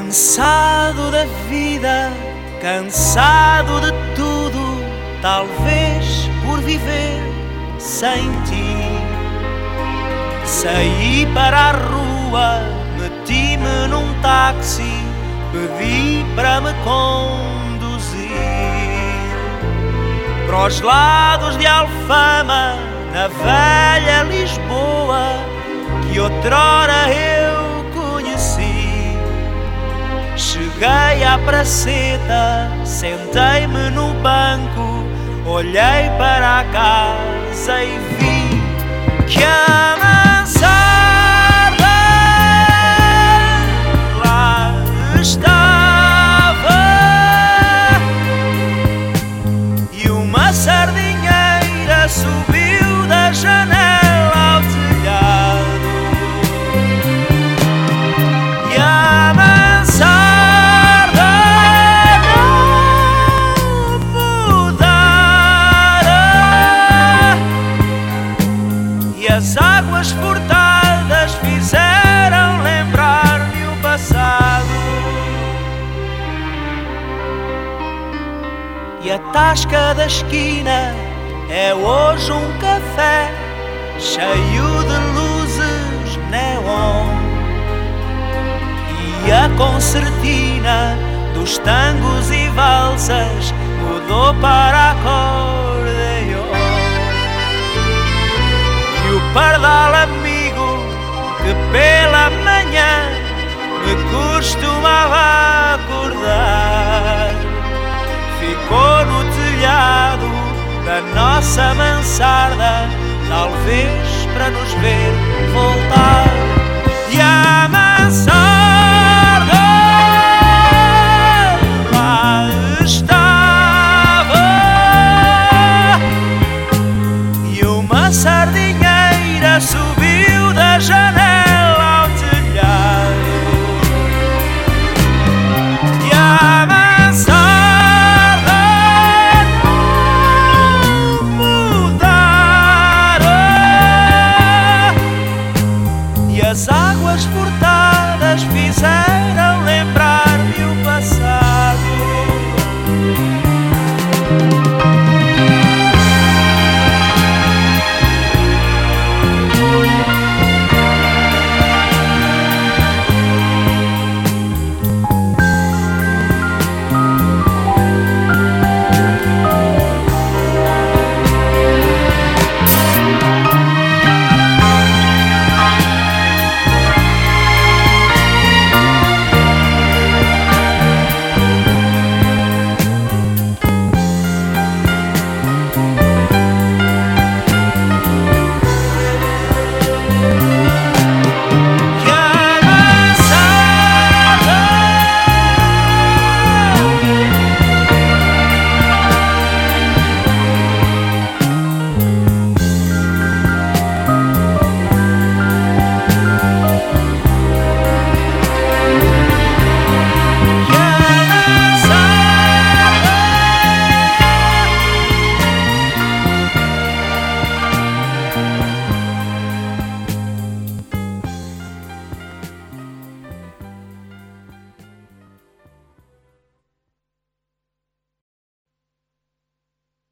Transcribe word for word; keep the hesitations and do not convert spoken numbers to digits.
Cansado da vida, cansado de tudo, talvez por viver sem ti. Saí para a rua, meti-me num táxi, pedi para me conduzir para os lados de Alfama, na velha Lisboa que outrora eu conheci. Cheguei à praceta, sentei-me no banco, olhei para a casa e vi que a mansarda lá estava e uma sardinheira subiu da janela ao telhado. E a mansarda as águas furtadas fizeram lembrar-me o passado. E a tasca da esquina é hoje um café cheio de luzes neon. E a concertina dos tangos e valsas mudou para acordeon. O pardal amigo que pela manhã me costumava acordar ficou no telhado da nossa mansarda, talvez para nos ver voltar.